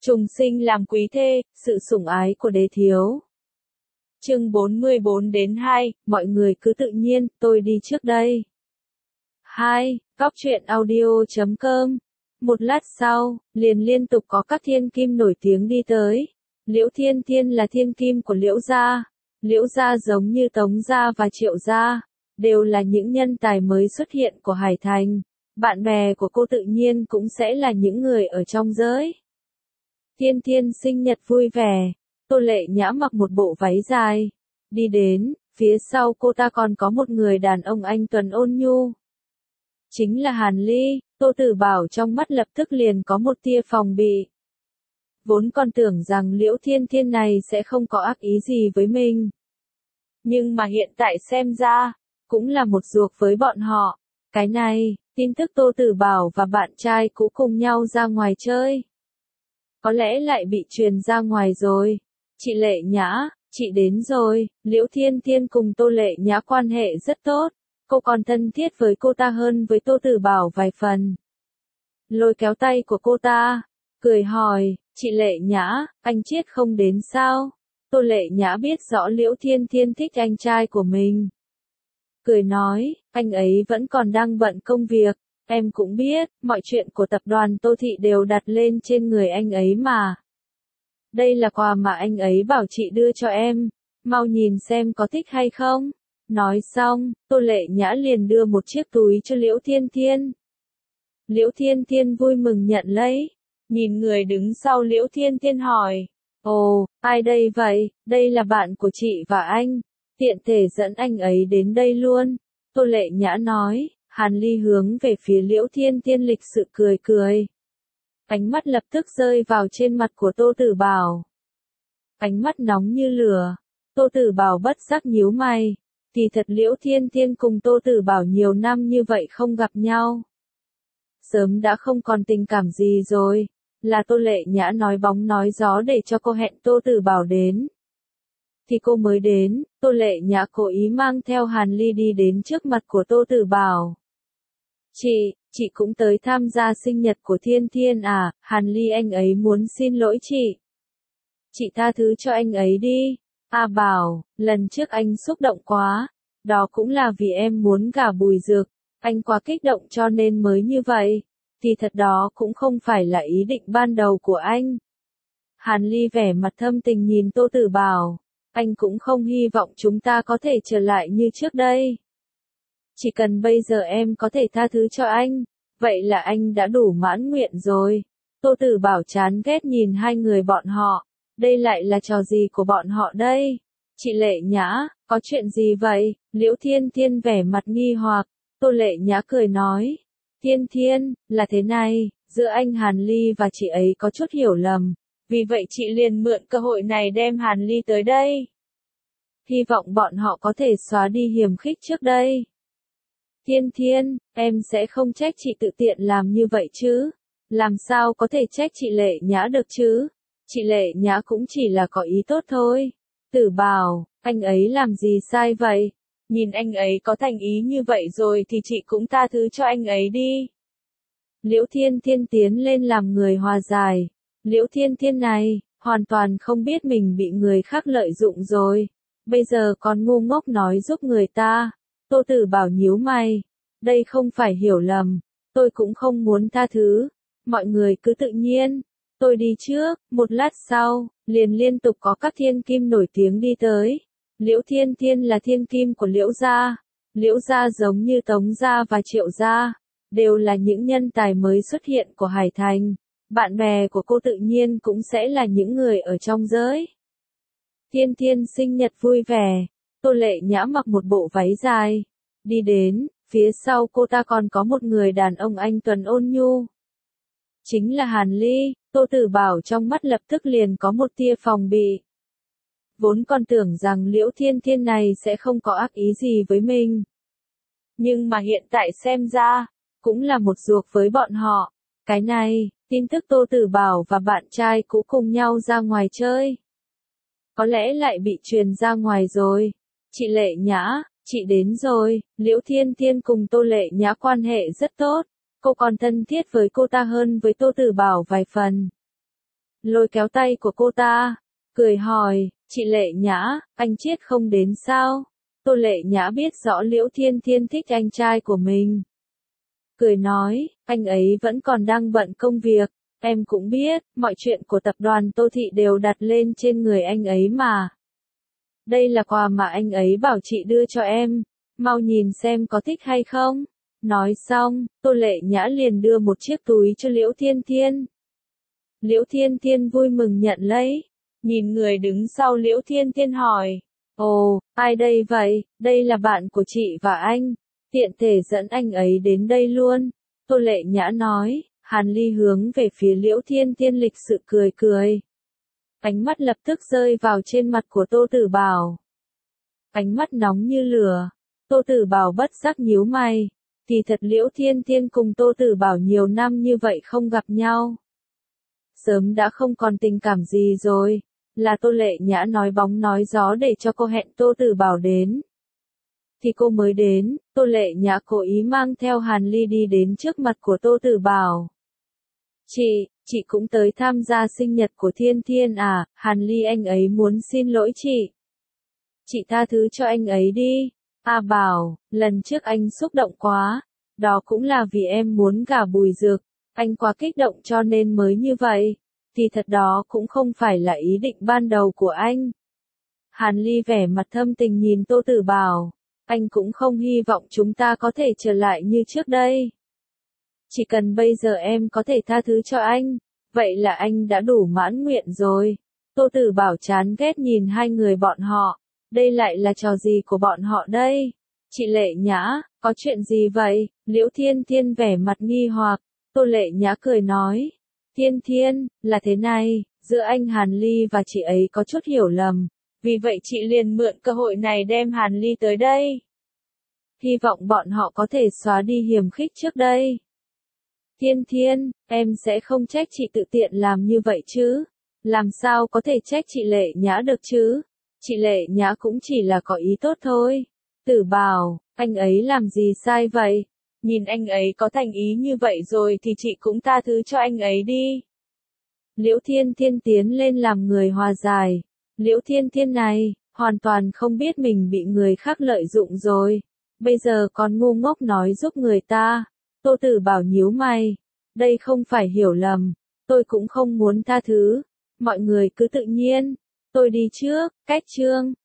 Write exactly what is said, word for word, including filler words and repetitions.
Trùng sinh làm quý thê, sự sủng ái của đế thiếu. Chương bốn mươi bốn đến hai, mọi người cứ tự nhiên, tôi đi trước đây. hai. Góc truyện audio chấm com. Một lát sau, liền liên tục có các thiên kim nổi tiếng đi tới. Liễu Thiên Thiên là thiên kim của Liễu gia. Liễu gia giống như Tống gia và Triệu gia, đều là những nhân tài mới xuất hiện của Hải Thành. Bạn bè của cô tự nhiên cũng sẽ là những người ở trong giới. Thiên Thiên sinh nhật vui vẻ, Tô Lệ Nhã mặc một bộ váy dài, đi đến, phía sau cô ta còn có một người đàn ông anh tuấn ôn nhu. Chính là Hàn Ly. Tô Tử Bảo trong mắt lập tức liền có một tia phòng bị. Vốn còn tưởng rằng Liễu Thiên Thiên này sẽ không có ác ý gì với mình. Nhưng mà hiện tại xem ra, cũng là một ruột với bọn họ. Cái này, tin tức Tô Tử Bảo và bạn trai cũ cùng nhau ra ngoài chơi. Có lẽ lại bị truyền ra ngoài rồi. Chị Lệ Nhã, chị đến rồi. Liễu Thiên Thiên cùng Tô Lệ Nhã quan hệ rất tốt. Cô còn thân thiết với cô ta hơn với Tô Tử Bảo vài phần. Lôi kéo tay của cô ta, cười hỏi, chị Lệ Nhã, anh Chiết không đến sao? Tô Lệ Nhã biết rõ Liễu Thiên Thiên thích anh trai của mình. Cười nói, anh ấy vẫn còn đang bận công việc, em cũng biết, mọi chuyện của tập đoàn Tô Thị đều đặt lên trên người anh ấy mà. Đây là quà mà anh ấy bảo chị đưa cho em, mau nhìn xem có thích hay không. Nói xong, Tô Lệ Nhã liền đưa một chiếc túi cho Liễu Thiên Thiên. Liễu Thiên Thiên vui mừng nhận lấy, nhìn người đứng sau Liễu Thiên Thiên hỏi, ồ, ai đây vậy? Đây là bạn của chị và anh, tiện thể dẫn anh ấy đến đây luôn. Tô Lệ Nhã nói. Hàn Ly hướng về phía Liễu Thiên Thiên lịch sự cười cười. Ánh mắt lập tức rơi vào trên mặt của Tô Tử Bảo. Ánh mắt nóng như lửa. Tô Tử Bảo bất giác nhíu mày. Thì thật Liễu Thiên Thiên cùng Tô Tử Bảo nhiều năm như vậy không gặp nhau. Sớm đã không còn tình cảm gì rồi. Là Tô Lệ Nhã nói bóng nói gió để cho cô hẹn Tô Tử Bảo đến. Thì cô mới đến, Tô Lệ Nhã cố ý mang theo Hàn Ly đi đến trước mặt của Tô Tử Bảo. Chị, chị cũng tới tham gia sinh nhật của Thiên Thiên à? Hàn Ly anh ấy muốn xin lỗi chị. Chị tha thứ cho anh ấy đi. A Bảo, lần trước anh xúc động quá. Đó cũng là vì em muốn gả Bùi Dược. Anh quá kích động cho nên mới như vậy. Thì thật đó cũng không phải là ý định ban đầu của anh. Hàn Ly vẻ mặt thâm tình nhìn Tô Tử Bảo. Anh cũng không hy vọng chúng ta có thể trở lại như trước đây. Chỉ cần bây giờ em có thể tha thứ cho anh, vậy là anh đã đủ mãn nguyện rồi. Tô Tử Bảo chán ghét nhìn hai người bọn họ. Đây lại là trò gì của bọn họ đây? Chị Lệ Nhã, có chuyện gì vậy? Liễu Thiên Thiên vẻ mặt nghi hoặc. Tô Lệ Nhã cười nói. Thiên Thiên, là thế này, giữa anh Hàn Ly và chị ấy có chút hiểu lầm. Vì vậy chị liền mượn cơ hội này đem Hàn Ly tới đây. Hy vọng bọn họ có thể xóa đi hiềm khích trước đây. Thiên Thiên, em sẽ không trách chị tự tiện làm như vậy chứ. Làm sao có thể trách chị Lệ Nhã được chứ? Chị Lệ Nhã cũng chỉ là có ý tốt thôi. Tử Bảo, anh ấy làm gì sai vậy? Nhìn anh ấy có thành ý như vậy rồi thì chị cũng tha thứ cho anh ấy đi. Liễu Thiên Thiên tiến lên làm người hòa giải. Liễu Thiên Thiên này, hoàn toàn không biết mình bị người khác lợi dụng rồi. Bây giờ còn ngu ngốc nói giúp người ta. Tô Tử Bảo nhíu mày. Đây không phải hiểu lầm. Tôi cũng không muốn tha thứ. Mọi người cứ tự nhiên. Tôi đi trước. Một lát sau, liền liên tục có các thiên kim nổi tiếng đi tới. Liễu Thiên Thiên là thiên kim của Liễu gia. Liễu gia giống như Tống gia và Triệu gia, đều là những nhân tài mới xuất hiện của Hải Thành. Bạn bè của cô tự nhiên cũng sẽ là những người ở trong giới. Thiên Thiên sinh nhật vui vẻ. Tô Lệ Nhã mặc một bộ váy dài, đi đến, phía sau cô ta còn có một người đàn ông anh tuấn ôn nhu. Chính là Hàn Ly. Tô Tử Bảo trong mắt lập tức liền có một tia phòng bị. Vốn còn tưởng rằng Liễu Thiên Thiên này sẽ không có ác ý gì với mình. Nhưng mà hiện tại xem ra, cũng là một ruột với bọn họ. Cái này, tin tức Tô Tử Bảo và bạn trai cũ cùng nhau ra ngoài chơi. Có lẽ lại bị truyền ra ngoài rồi. Chị Lệ Nhã, chị đến rồi. Liễu Thiên Thiên cùng Tô Lệ Nhã quan hệ rất tốt. Cô còn thân thiết với cô ta hơn với Tô Tử Bảo vài phần. lôi kéo tay của cô ta, cười hỏi, chị Lệ Nhã, anh Chiết không đến sao? Tô Lệ Nhã biết rõ Liễu Thiên Thiên thích anh trai của mình. Cười nói, anh ấy vẫn còn đang bận công việc, em cũng biết, mọi chuyện của tập đoàn Tô Thị đều đặt lên trên người anh ấy mà. Đây là quà mà anh ấy bảo chị đưa cho em, mau nhìn xem có thích hay không. Nói xong, Tô Lệ Nhã liền đưa một chiếc túi cho Liễu Thiên Thiên. Liễu Thiên Thiên vui mừng nhận lấy, nhìn người đứng sau Liễu Thiên Thiên hỏi, ồ, ai đây vậy, đây là bạn của chị và anh, tiện thể dẫn anh ấy đến đây luôn. Tô Lệ Nhã nói, Hàn Ly hướng về phía Liễu Thiên Thiên lịch sự cười cười. Ánh mắt lập tức rơi vào trên mặt của Tô Tử Bảo. Ánh mắt nóng như lửa, Tô Tử Bảo bất giác nhíu mày, thì thật Liễu Thiên Thiên cùng Tô Tử Bảo nhiều năm như vậy không gặp nhau. Sớm đã không còn tình cảm gì rồi, là Tô Lệ Nhã nói bóng nói gió để cho cô hẹn Tô Tử Bảo đến. Thì cô mới đến, Tô Lệ Nhã cố ý mang theo Hàn Ly đi đến trước mặt của Tô Tử Bảo. Chị, chị cũng tới tham gia sinh nhật của Thiên Thiên à, Hàn Ly anh ấy muốn xin lỗi chị. Chị tha thứ cho anh ấy đi. A Bảo, lần trước anh xúc động quá, đó cũng là vì em muốn gả Bùi Dược, anh quá kích động cho nên mới như vậy, thì thật đó cũng không phải là ý định ban đầu của anh. Hàn Ly vẻ mặt thâm tình nhìn Tô Tử Bảo, anh cũng không hy vọng chúng ta có thể trở lại như trước đây. Chỉ cần bây giờ em có thể tha thứ cho anh, vậy là anh đã đủ mãn nguyện rồi. Tô Tử Bảo chán ghét nhìn hai người bọn họ, đây lại là trò gì của bọn họ đây? Chị Lệ Nhã, có chuyện gì vậy? Liễu Thiên Thiên vẻ mặt nghi hoặc, Tô Lệ Nhã cười nói, Thiên Thiên, là thế này, giữa anh Hàn Ly và chị ấy có chút hiểu lầm, vì vậy chị liền mượn cơ hội này đem Hàn Ly tới đây. Hy vọng bọn họ có thể xóa đi hiềm khích trước đây. Thiên Thiên, em sẽ không trách chị tự tiện làm như vậy chứ? Làm sao có thể trách chị Lệ Nhã được chứ? Chị Lệ Nhã cũng chỉ là có ý tốt thôi. Tử Bảo, anh ấy làm gì sai vậy? Nhìn anh ấy có thành ý như vậy rồi thì chị cũng tha thứ cho anh ấy đi. Liễu Thiên Thiên tiến lên làm người hòa giải. Liễu Thiên Thiên này, hoàn toàn không biết mình bị người khác lợi dụng rồi. Bây giờ còn ngu ngốc nói giúp người ta. Tô Tử Bảo nhíu mày. Đây không phải hiểu lầm. Tôi cũng không muốn tha thứ. Mọi người cứ tự nhiên. Tôi đi trước, cách chương.